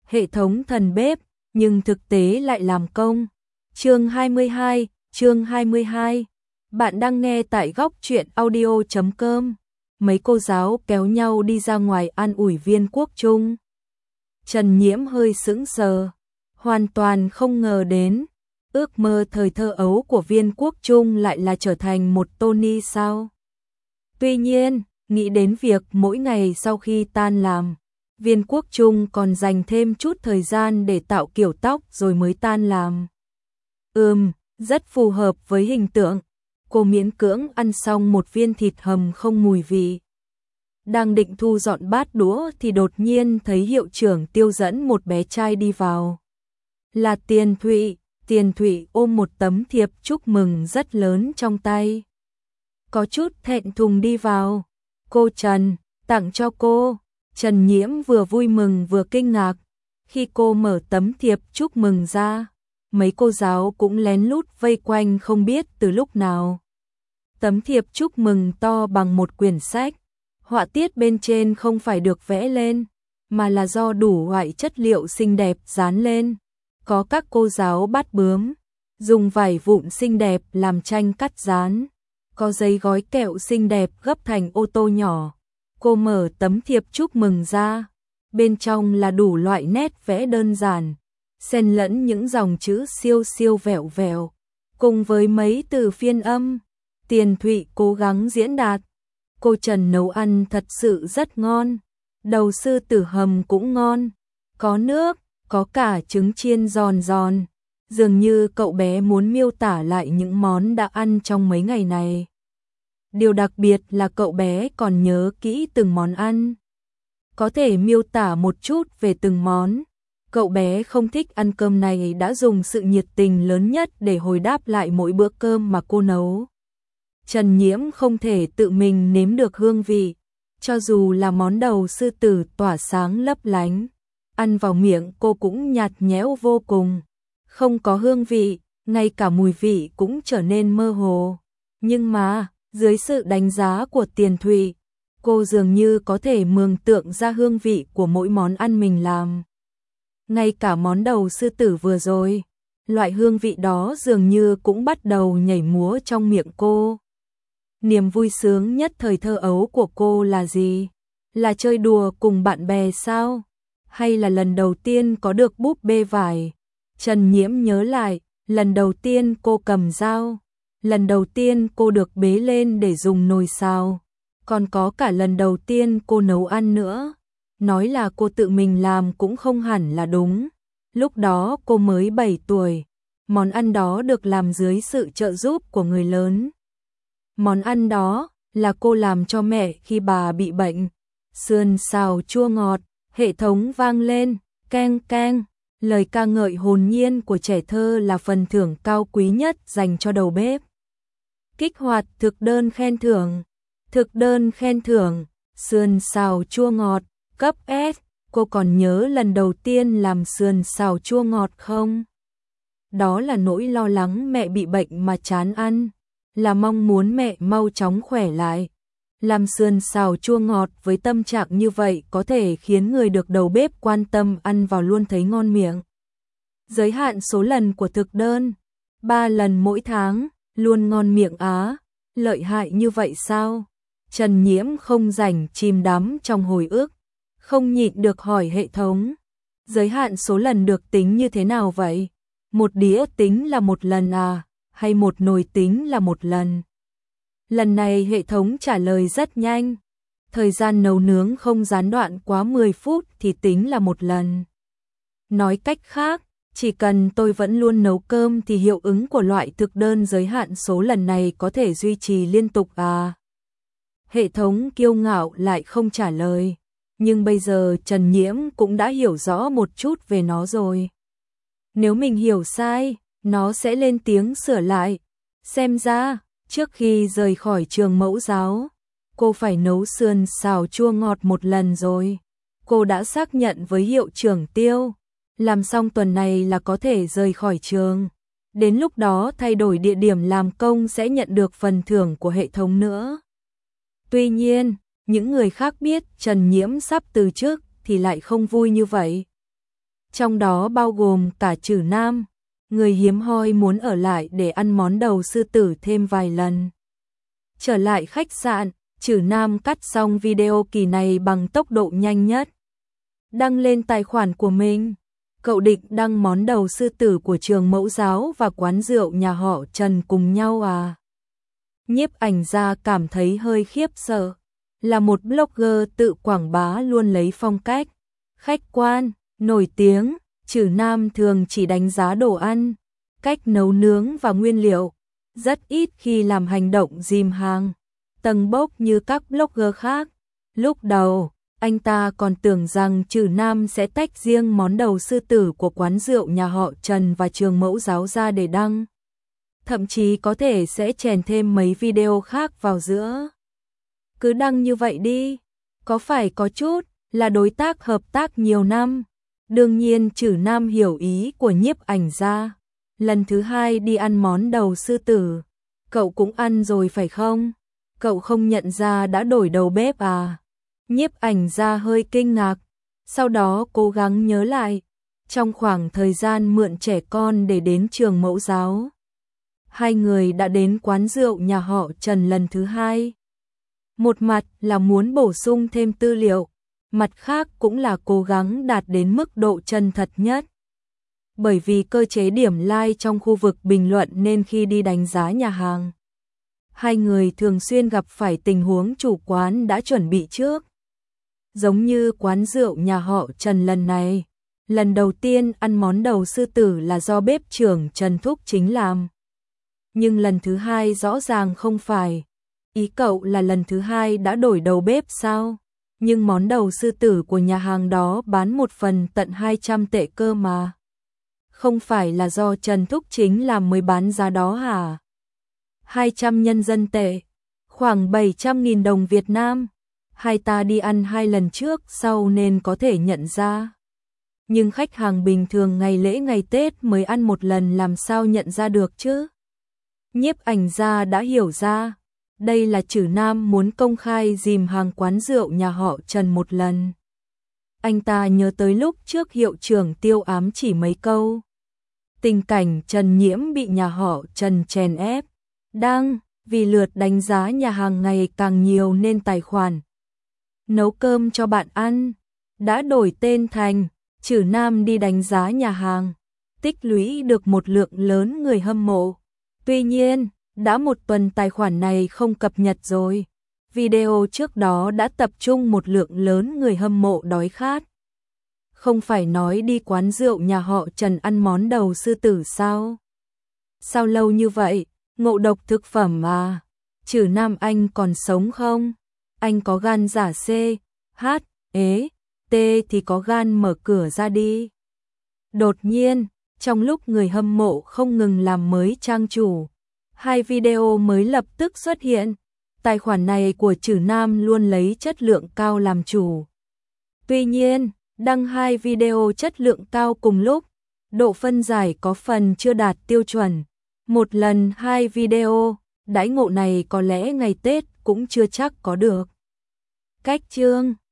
hệ thống thần bếp, nhưng thực tế lại làm công. Chương 22. Bạn đang nghe tại góc truyện audio.com. Mấy cô giáo kéo nhau đi ra ngoài an ủi Viên Quốc Trung. Trần Nhiễm hơi sững sờ, hoàn toàn không ngờ đến, ước mơ thời thơ ấu của Viên Quốc Trung lại là trở thành một Tony sao. Tuy nhiên, nghĩ đến việc mỗi ngày sau khi tan làm, Viên Quốc Trung còn dành thêm chút thời gian để tạo kiểu tóc rồi mới tan làm. Rất phù hợp với hình tượng. Cô miễn cưỡng ăn xong một viên thịt hầm không mùi vị. Đang định thu dọn bát đũa thì đột nhiên thấy hiệu trưởng Tiêu dẫn một bé trai đi vào. Là Tiền Thụy. Tiền Thụy ôm một tấm thiệp chúc mừng rất lớn trong tay. Có chút thẹn thùng đi vào. Cô Trần, tặng cho cô. Trần Nhiễm vừa vui mừng vừa kinh ngạc. Khi cô mở tấm thiệp chúc mừng ra, mấy cô giáo cũng lén lút vây quanh không biết từ lúc nào. Tấm thiệp chúc mừng to bằng một quyển sách. Họa tiết bên trên không phải được vẽ lên, mà là do đủ loại chất liệu xinh đẹp dán lên. Có các cô giáo bát bướm, dùng vải vụn xinh đẹp làm tranh cắt dán. Có giấy gói kẹo xinh đẹp gấp thành ô tô nhỏ. Cô mở tấm thiệp chúc mừng ra. Bên trong là đủ loại nét vẽ đơn giản, xen lẫn những dòng chữ siêu siêu vẹo vẹo, cùng với mấy từ phiên âm. Tiền Thụy cố gắng diễn đạt. Cô Trần nấu ăn thật sự rất ngon. Đầu sư tử hầm cũng ngon. Có nước, có cả trứng chiên giòn giòn. Dường như cậu bé muốn miêu tả lại những món đã ăn trong mấy ngày này. Điều đặc biệt là cậu bé còn nhớ kỹ từng món ăn. Có thể miêu tả một chút về từng món. Cậu bé không thích ăn cơm này đã dùng sự nhiệt tình lớn nhất để hồi đáp lại mỗi bữa cơm mà cô nấu. Trần Nhiễm không thể tự mình nếm được hương vị, cho dù là món đầu sư tử tỏa sáng lấp lánh. Ăn vào miệng cô cũng nhạt nhẽo vô cùng, không có hương vị, ngay cả mùi vị cũng trở nên mơ hồ. Nhưng mà, dưới sự đánh giá của Tiền Thụy, cô dường như có thể mường tượng ra hương vị của mỗi món ăn mình làm. Ngay cả món đầu sư tử vừa rồi, loại hương vị đó dường như cũng bắt đầu nhảy múa trong miệng cô. Niềm vui sướng nhất thời thơ ấu của cô là gì? Là chơi đùa cùng bạn bè sao? Hay là lần đầu tiên có được búp bê vải? Trần Nhiễm nhớ lại, lần đầu tiên cô cầm dao, lần đầu tiên cô được bế lên để dùng nồi xào, còn có cả lần đầu tiên cô nấu ăn nữa. Nói là cô tự mình làm cũng không hẳn là đúng. Lúc đó cô mới 7 tuổi, món ăn đó được làm dưới sự trợ giúp của người lớn. Món ăn đó là cô làm cho mẹ khi bà bị bệnh. Sườn xào chua ngọt, hệ thống vang lên, keng keng. Lời ca ngợi hồn nhiên của trẻ thơ là phần thưởng cao quý nhất dành cho đầu bếp. Kích hoạt thực đơn khen thưởng. Thực đơn khen thưởng, sườn xào chua ngọt, cấp S. Cô còn nhớ lần đầu tiên làm sườn xào chua ngọt không? Đó là nỗi lo lắng mẹ bị bệnh mà chán ăn, là mong muốn mẹ mau chóng khỏe lại. Làm sườn xào chua ngọt với tâm trạng như vậy có thể khiến người được đầu bếp quan tâm ăn vào luôn thấy ngon miệng. Giới hạn số lần của thực đơn, 3 lần mỗi tháng, luôn ngon miệng á, lợi hại như vậy sao? Trần Nhiễm không rảnh chìm đắm trong hồi ức, không nhịn được hỏi hệ thống. Giới hạn số lần được tính như thế nào vậy? Một đĩa tính là một lần à? Hay một nồi tính là một lần? Lần này hệ thống trả lời rất nhanh. Thời gian nấu nướng không gián đoạn quá 10 phút thì tính là một lần. Nói cách khác, chỉ cần tôi vẫn luôn nấu cơm thì hiệu ứng của loại thực đơn giới hạn số lần này có thể duy trì liên tục à? Hệ thống kiêu ngạo lại không trả lời. Nhưng bây giờ Trần Nhiễm cũng đã hiểu rõ một chút về nó rồi. Nếu mình hiểu sai, nó sẽ lên tiếng sửa lại. Xem ra, trước khi rời khỏi trường mẫu giáo, cô phải nấu sườn xào chua ngọt một lần rồi. Cô đã xác nhận với hiệu trưởng Tiêu, làm xong tuần này là có thể rời khỏi trường. Đến lúc đó thay đổi địa điểm làm công sẽ nhận được phần thưởng của hệ thống nữa. Tuy nhiên, những người khác biết Trần Nhiễm sắp từ chức thì lại không vui như vậy. trong đó bao gồm cả Trử Nam, người hiếm hoi muốn ở lại để ăn món đầu sư tử thêm vài lần. Trở lại khách sạn, Trử Nam cắt xong video kỳ này bằng tốc độ nhanh nhất. Đăng lên tài khoản của mình. Cậu định đăng món đầu sư tử của trường mẫu giáo và quán rượu nhà họ Trần cùng nhau à? Nhiếp ảnh gia cảm thấy hơi khiếp sợ. Là một blogger tự quảng bá luôn lấy phong cách khách quan, nổi tiếng, Trử Nam thường chỉ đánh giá đồ ăn, cách nấu nướng và nguyên liệu, rất ít khi làm hành động dìm hàng tầng bốc như các blogger khác. Lúc đầu, anh ta còn tưởng rằng Trử Nam sẽ tách riêng món đầu sư tử của quán rượu nhà họ Trần và trường mẫu giáo ra để đăng. Thậm chí có thể sẽ chèn thêm mấy video khác vào giữa. Cứ đăng như vậy đi, có phải có chút là đối tác hợp tác nhiều năm. Đương nhiên Trử Nam hiểu ý của nhiếp ảnh gia. Lần thứ hai đi ăn món đầu sư tử, cậu cũng ăn rồi phải không? Cậu không nhận ra đã đổi đầu bếp à? Nhiếp ảnh gia hơi kinh ngạc, sau đó cố gắng nhớ lại, trong khoảng thời gian mượn trẻ con để đến trường mẫu giáo, hai người đã đến quán rượu nhà họ Trần lần thứ hai. Một mặt là muốn bổ sung thêm tư liệu, mặt khác cũng là cố gắng đạt đến mức độ chân thật nhất. Bởi vì cơ chế điểm like trong khu vực bình luận nên khi đi đánh giá nhà hàng, hai người thường xuyên gặp phải tình huống chủ quán đã chuẩn bị trước. Giống như quán rượu nhà họ Trần lần này, lần đầu tiên ăn món đầu sư tử là do bếp trưởng Trần Thúc Chính làm. Nhưng lần thứ hai rõ ràng không phải. Ý cậu là lần thứ hai đã đổi đầu bếp sao? Nhưng món đầu sư tử của nhà hàng đó bán một phần tận 200 tệ cơ mà. Không phải là do Trần Thúc Chính làm mới bán giá đó hả? 200 nhân dân tệ, khoảng 700.000 đồng Việt Nam. Hai ta đi ăn hai lần trước sau nên có thể nhận ra. Nhưng khách hàng bình thường ngày lễ ngày Tết mới ăn một lần làm sao nhận ra được chứ? Nhiếp ảnh gia đã hiểu ra. Đây là Trử Nam muốn công khai dìm hàng quán rượu nhà họ Trần một lần. Anh ta nhớ tới lúc trước hiệu trưởng Tiêu ám chỉ mấy câu. Tình cảnh Trần Nhiễm bị nhà họ Trần chèn ép. Vì lượt đánh giá nhà hàng ngày càng nhiều nên tài khoản nấu cơm cho bạn ăn đã đổi tên thành Trử Nam đi đánh giá nhà hàng, tích lũy được một lượng lớn người hâm mộ. Tuy nhiên, đã một tuần tài khoản này không cập nhật rồi. Video trước đó đã tập trung một lượng lớn người hâm mộ đói khát. Không phải nói đi quán rượu nhà họ Trần ăn món đầu sư tử sao? Sao lâu như vậy? Ngộ độc thực phẩm à? Trử Nam anh còn sống không? Anh có gan giả C, H, T thì có gan mở cửa ra đi. Đột nhiên, trong lúc người hâm mộ không ngừng làm mới trang chủ, hai video mới lập tức xuất hiện. Tài khoản này của Trử Nam luôn lấy chất lượng cao làm chủ. Tuy nhiên, đăng hai video chất lượng cao cùng lúc, độ phân giải có phần chưa đạt tiêu chuẩn. Một lần hai video, đãi ngộ này có lẽ ngày Tết cũng chưa chắc có được. Cách chương